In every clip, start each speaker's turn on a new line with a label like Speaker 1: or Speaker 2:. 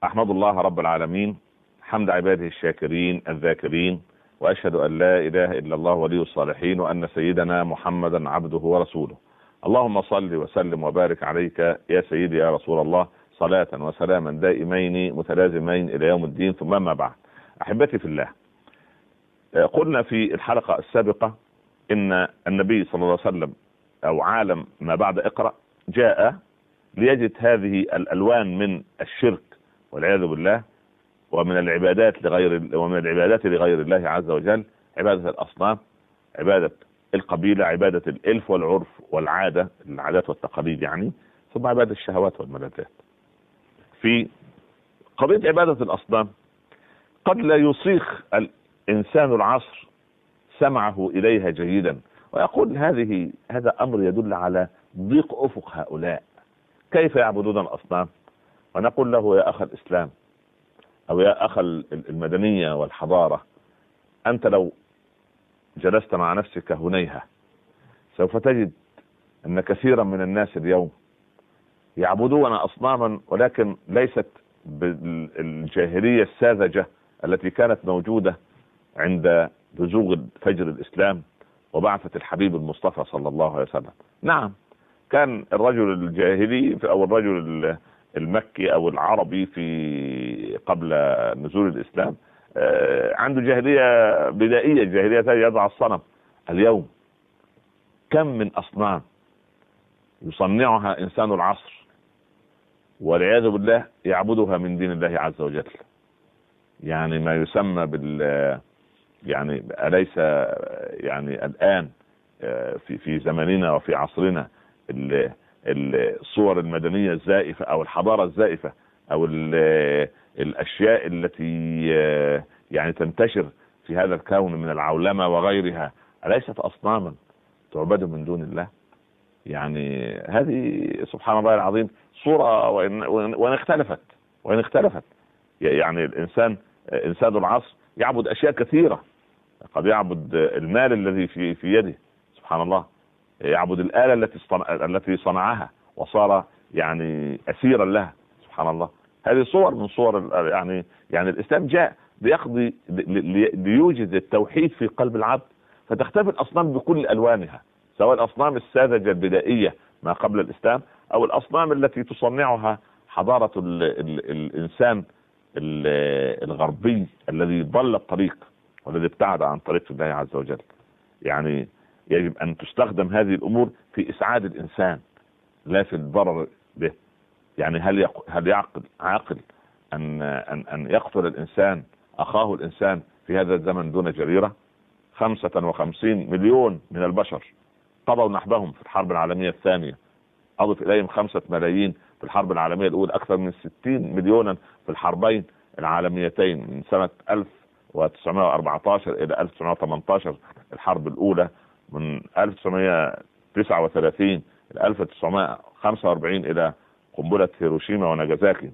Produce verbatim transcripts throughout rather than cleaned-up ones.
Speaker 1: أحمد الله رب العالمين حمد عباده الشاكرين الذاكرين، وأشهد أن لا إله إلا الله ولي الصالحين، وأن سيدنا محمدا عبده ورسوله. اللهم صل وسلم وبارك عليك يا سيدي يا رسول الله، صلاة وسلاما دائمين متلازمين إلى يوم الدين. ثم ما بعد، أحبتي في الله، قلنا في الحلقة السابقة إن النبي صلى الله عليه وسلم أو عالم ما بعد اقرأ جاء ليجد هذه الألوان من الشرك والعياذ بالله، ومن العبادات لغير ومن العبادات لغير الله عز وجل، عبادة الأصنام، عبادة القبيلة، عبادة الإلف والعرف والعادة، العادات والتقاليد يعني، ثم عبادة الشهوات والملذات. في قضية عبادة الأصنام قد لا يصيغ الإنسان العصر سمعه إليها جيدا، ويقول هذه هذا أمر يدل على ضيق أفق هؤلاء، كيف يعبدون الأصنام؟ ونقول له يا أخ الإسلام أو يا أخ المدنية والحضارة، أنت لو جلست مع نفسك هنيها سوف تجد أن كثيرا من الناس اليوم يعبدون أصناما، ولكن ليست بالجاهلية الساذجة التي كانت موجودة عند بزوغ فجر الإسلام وبعثة الحبيب المصطفى صلى الله عليه وسلم. نعم، كان الرجل الجاهلي أو الرجل المكي أو العربي في قبل نزول الإسلام عنده جاهلية بدائية، جاهلية يضع الصنم. اليوم كم من أصنام يصنعها إنسان العصر والعياذ بالله يعبدها من دين الله عز وجل، يعني ما يسمى بال يعني أليس يعني الآن في في زماننا وفي عصرنا الصور المدنية الزائفة أو الحضارة الزائفة أو الأشياء التي يعني تنتشر في هذا الكون من العولمة وغيرها، أليست أصناما تعبد من دون الله؟ يعني هذه سبحان الله العظيم صورة، وإن, وإن اختلفت وإن اختلفت يعني الإنسان إنسان العصر يعبد أشياء كثيرة، قد يعبد المال الذي في في يده سبحان الله، يعبد الآلة التي التي صنعها وصار يعني أسيرا لها سبحان الله. هذه صور من صور يعني يعني الإسلام جاء ليقضي ليوجد التوحيد في قلب العبد، فتختفي الأصنام بكل ألوانها، سواء الأصنام الساذجة البدائية ما قبل الإسلام أو الأصنام التي تصنعها حضارة ال ال الإنسان الغربي الذي ضل الطريق والذي ابتعد عن طريق الله عز وجل. يعني يجب أن تستخدم هذه الأمور في إسعاد الإنسان لا في الضرر به. يعني هل هل يعقل عاقل أن أن أن يقتل الإنسان أخاه الإنسان في هذا الزمن دون جريرة؟ خمسة وخمسين مليون من البشر قضوا نحبهم في الحرب العالمية الثانية، أضف إليهم خمسة ملايين في الحرب العالمية الأولى، أكثر من ستين مليونا في الحربين العالميتين من سنة ألف وتسعمائة وأربعة عشر إلى ألف وتسعمائة وثمانية عشر الحرب الأولى، من ألف وتسعمائة وتسعة وثلاثين إلى ألف وتسعمائة وخمسة وأربعين إلى قنبلة هيروشيما وناجازاكي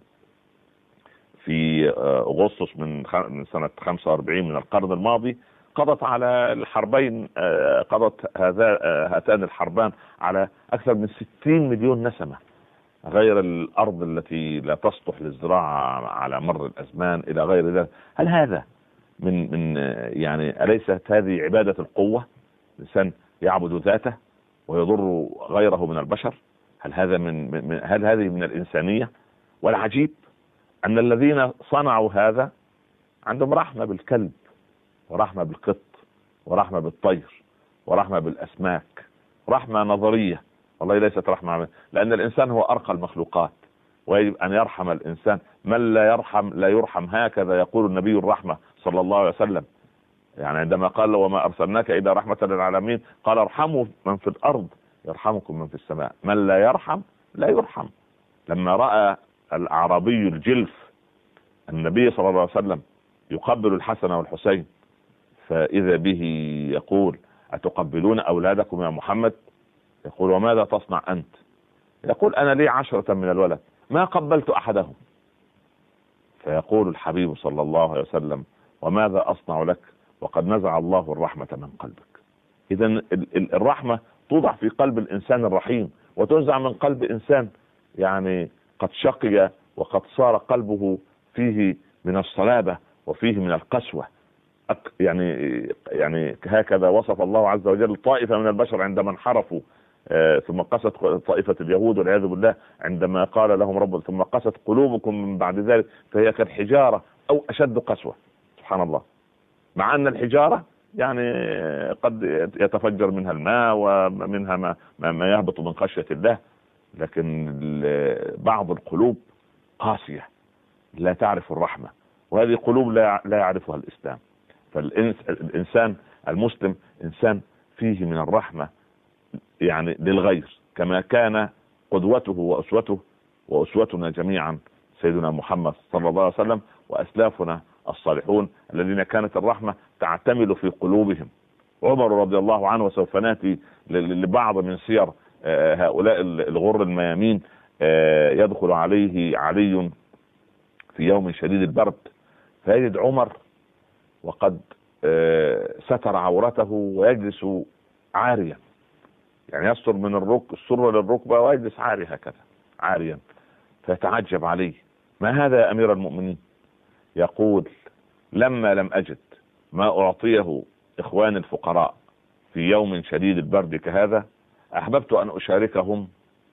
Speaker 1: في أغسطس من من سنة خمسة وأربعين من القرن الماضي. قضت على الحربين قضت هذا هاتان الحربان على أكثر من ستين مليون نسمة، غير الأرض التي لا تصلح للزراعة على مر الأزمان إلى غير ذلك. هل هذا من من يعني أليست هذه عبادة القوة؟ الإنسان يعبد ذاته ويضر غيره من البشر. هل هذا من, من هل هذه من الإنسانية؟ والعجيب أن الذين صنعوا هذا عندهم رحمة بالكلب ورحمة بالقط ورحمة بالطير ورحمة بالأسماك، رحمة نظرية والله ليست رحمة، لأن الإنسان هو أرقى المخلوقات ويجب أن يرحم الإنسان. من لا يرحم لا يرحم، هكذا يقول النبي الرحمة صلى الله عليه وسلم، يعني عندما قال وما أرسلناك إلا رحمة للعالمين قال ارحموا من في الأرض يرحمكم من في السماء، من لا يرحم لا يرحم. لما رأى الأعرابي الجلف النبي صلى الله عليه وسلم يقبل الحسن والحسين، فإذا به يقول أتقبلون أولادكم يا محمد؟ يقول وماذا تصنع أنت؟ يقول أنا لي عشرة من الولد ما قبلت أحدهم. فيقول الحبيب صلى الله عليه وسلم وماذا أصنع لك وقد نزع الله الرحمة من قلبك؟ إذن الرحمة توضع في قلب الإنسان الرحيم وتنزع من قلب إنسان يعني قد شقي وقد صار قلبه فيه من الصلابة وفيه من القسوة. يعني يعني هكذا وصف الله عز وجل طائفة من البشر عندما انحرفوا، آه ثم قست طائفة اليهود والعياذ بالله عندما قال لهم رب ثم قست قلوبكم من بعد ذلك فهي كالحجارة أو أشد قسوة. سبحان الله. مع أن الحجارة يعني قد يتفجر منها الماء ومنها ما, ما يهبط من خشية الله، لكن بعض القلوب قاسية لا تعرف الرحمة، وهذه قلوب لا يعرفها الإسلام. فالإنسان المسلم إنسان فيه من الرحمة يعني للغير، كما كان قدوته وأسوته وأسوتنا جميعا سيدنا محمد صلى الله عليه وسلم وأسلافنا الصالحون الذين كانت الرحمة تعتمل في قلوبهم. عمر رضي الله عنه، وسوف ناتي لبعض من سير هؤلاء الغر الميامين، يدخل عليه علي في يوم شديد البرد فيجد عمر وقد ستر عورته ويجلس عاريا، يعني يستر من الركب السر للركبة ويجلس عاري هكذا عاريا، فيتعجب عليه: ما هذا يا أمير المؤمنين؟ يقول: لما لم أجد ما أعطيه إخواني الفقراء في يوم شديد البرد كهذا أحببت أن أشاركهم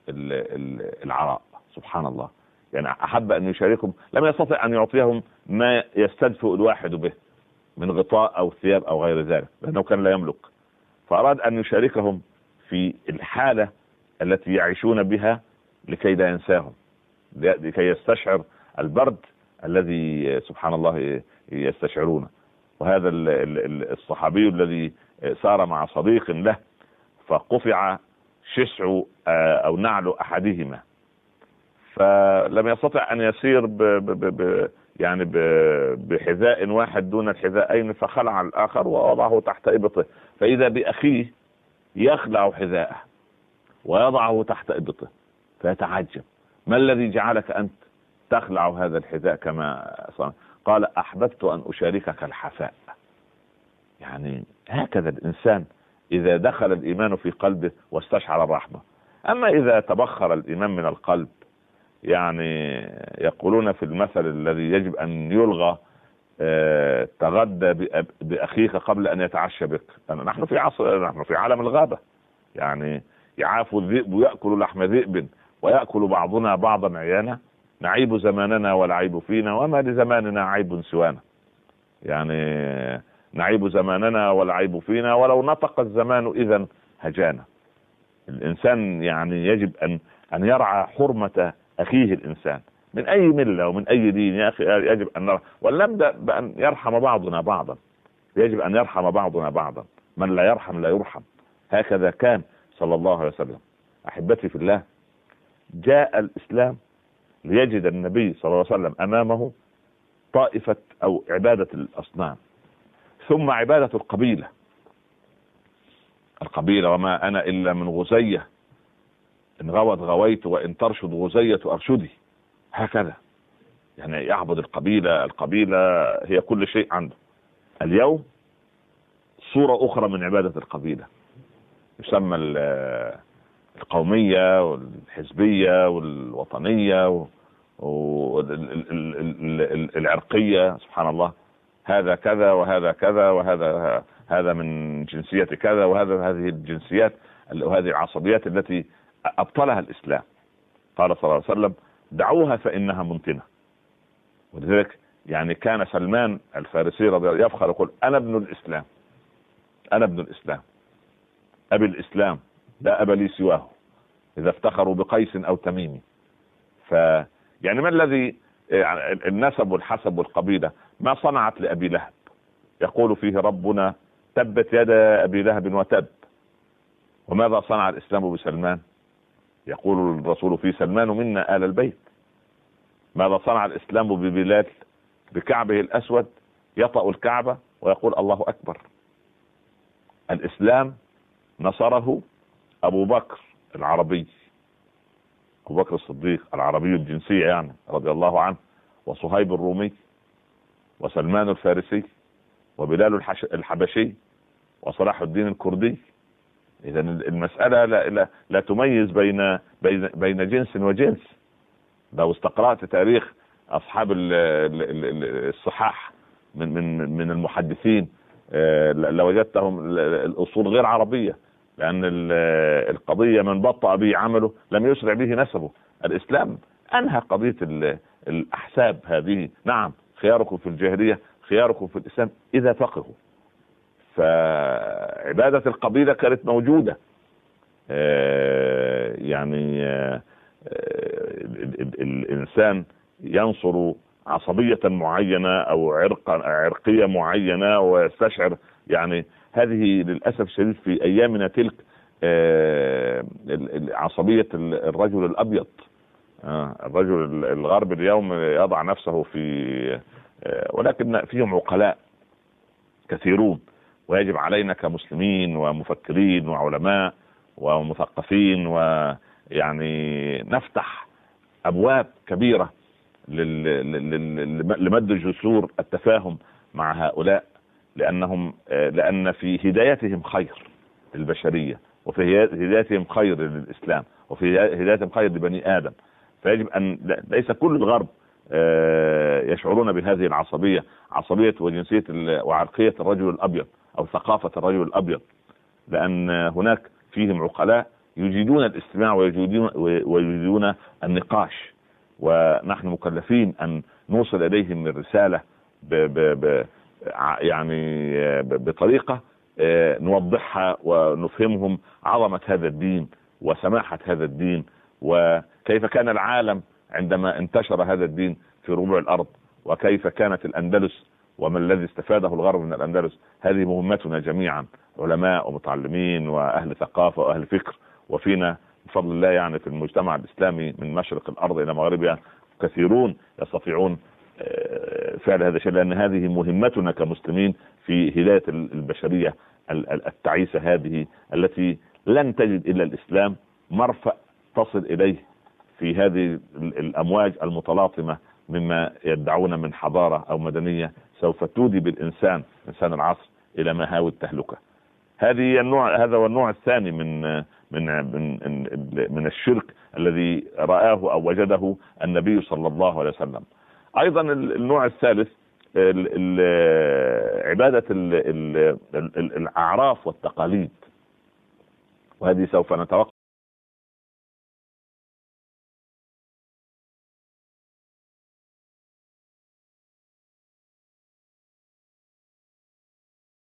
Speaker 1: العراء. سبحان الله. يعني أحب أن يشاركهم، لم يستطع أن يعطيهم ما يستدفئ الواحد به من غطاء أو ثياب أو غير ذلك لأنه كان لا يملك، فأراد أن يشاركهم في الحالة التي يعيشون بها لكي لا ينساهم، لكي يستشعر البرد الذي سبحان الله يستشعرونه. وهذا الصحابي الذي سار مع صديق له فقفع شسع أو نعل أحدهما، فلم يستطع أن يسير ب ب ب يعني بحذاء واحد دون الحذاءين، فخلع الآخر ووضعه تحت إبطه، فإذا بأخيه يخلع حذاءه ويضعه تحت إبطه، فيتعجب: ما الذي جعلك أنت تخلع هذا الحذاء كما صنع؟ قال: أحببت أن أشاركك الحفاء. يعني هكذا الإنسان إذا دخل الإيمان في قلبه واستشعر الرحمة. أما إذا تبخر الإيمان من القلب، يعني يقولون في المثل الذي يجب أن يلغى: اه تغدى بأخيك قبل أن يتعشى بك. نحن في عصر، نحن في عالم الغابة، يعني يعاف الذئب ويأكل لحم ذئب ويأكل بعضنا بعضا عيانا، نعيب زماننا والعيب فينا وما لزماننا عيب سوانا. يعني نعيب زماننا والعيب فينا ولو نطق الزمان إذا هجانا. الإنسان يعني يجب أن أن يرعى حرمة أخيه الإنسان من أي ملة ومن أي دين. يا أخي يجب أن نرى، ولنبدأ بأن يرحم بعضنا بعضا. يجب أن يرحم بعضنا بعضا، من لا يرحم لا يرحم. هكذا كان صلى الله عليه وسلم. أحبتي في الله، جاء الإسلام ليجد النبي صلى الله عليه وسلم أمامه طائفة أو عبادة الأصنام، ثم عبادة القبيلة. القبيلة: وما أنا إلا من غزية، إن غوت غويت وإن ترشد غزية أرشدي. هكذا يعني يعبد القبيلة. القبيلة هي كل شيء عنده. اليوم صورة أخرى من عبادة القبيلة، يسمى القومية والحزبية والوطنية والعرقية. سبحان الله. هذا كذا وهذا كذا وهذا هذا من جنسية كذا وهذا هذه الجنسيات وهذه العصبيات التي أبطلها الإسلام. قال صلى الله عليه وسلم: دعوها فإنها منتنة. ولذلك يعني كان سلمان الفارسي رضي الله عنه يفخر يقول: أنا ابن الإسلام، أنا ابن الإسلام، أبي الإسلام لا أبا لي سواه، إذا افتخروا بقيس أو تميم. ف يعني ما الذي يعني النسب والحسب والقبيلة ما صنعت لأبي لهب؟ يقول فيه ربنا: تبت يدا أبي لهب وتب. وماذا صنع الإسلام بسلمان؟ يقول الرسول فيه: سلمان منا آل البيت. ماذا صنع الإسلام ببلال؟ بكعبه الأسود يطأ الكعبة ويقول: الله أكبر. الإسلام نصره أبو بكر العربي، أبو بكر الصديق العربي الجنسية يعني رضي الله عنه، وصهيب الرومي، وسلمان الفارسي، وبلال الحبشي، وصلاح الدين الكردي. إذا المسألة لا, لا, لا تميز بين, بين, بين جنس وجنس. لو استقرأت تاريخ اصحاب الصحاح من من من المحدثين لوجدتهم الاصول غير عربيه، لان القضيه من بطأ به عمله لم يسرع به نسبه. الاسلام انهى قضيه الاحساب هذه. نعم، خياركم في الجاهليه خياركم في الاسلام اذا فقهوا. فعباده القبيله كانت موجوده، يعني الانسان ينصر عصبيه معينه او عرق عرقيه معينه ويستشعر، يعني هذه للاسف الشديد في ايامنا تلك عصبيه الرجل الابيض. الرجل الغربي اليوم يضع نفسه في، ولكن فيهم عقلاء كثيرون، ويجب علينا كمسلمين ومفكرين وعلماء ومثقفين ويعني نفتح ابواب كبيره لمد جسور التفاهم مع هؤلاء، لانهم لان في هدايتهم خير للبشريه، وفي هدايتهم خير للاسلام، وفي هدايتهم خير لبني ادم. فيجب ان ليس كل الغرب يشعرون بهذه العصبيه، عصبيه وجنسيه وعرقيه الرجل الابيض او ثقافه الرجل الابيض، لان هناك فيهم عقلاء يجيدون الاستماع ويجيدون ويجيدون النقاش، ونحن مكلفين ان نوصل اليهم من رساله ب ب ب يعني بطريقه نوضحها ونفهمهم عظمه هذا الدين وسماحه هذا الدين، وكيف كان العالم عندما انتشر هذا الدين في ربوع الارض، وكيف كانت الاندلس وما الذي استفاده الغرب من الاندلس. هذه مهمتنا جميعا، علماء ومتعلمين واهل ثقافه واهل فكر، وفينا بفضل الله يعني في المجتمع الاسلامي من مشرق الارض الى مغربها كثيرون يستطيعون فعل هذا الشيء، لان هذه مهمتنا كمسلمين في هدايه البشريه التعيسه هذه، التي لن تجد الا الاسلام مرفأ تصل اليه في هذه الامواج المتلاطمه مما يدعون من حضاره او مدنيه سوف تودي بالانسان انسان العصر الى مهاوي التهلكه. هذه النوع هذا هو النوع الثاني من من من من الشرك الذي رآه او وجده النبي صلى الله عليه وسلم. ايضا النوع الثالث عباده الاعراف والتقاليد، وهذه سوف نتوقف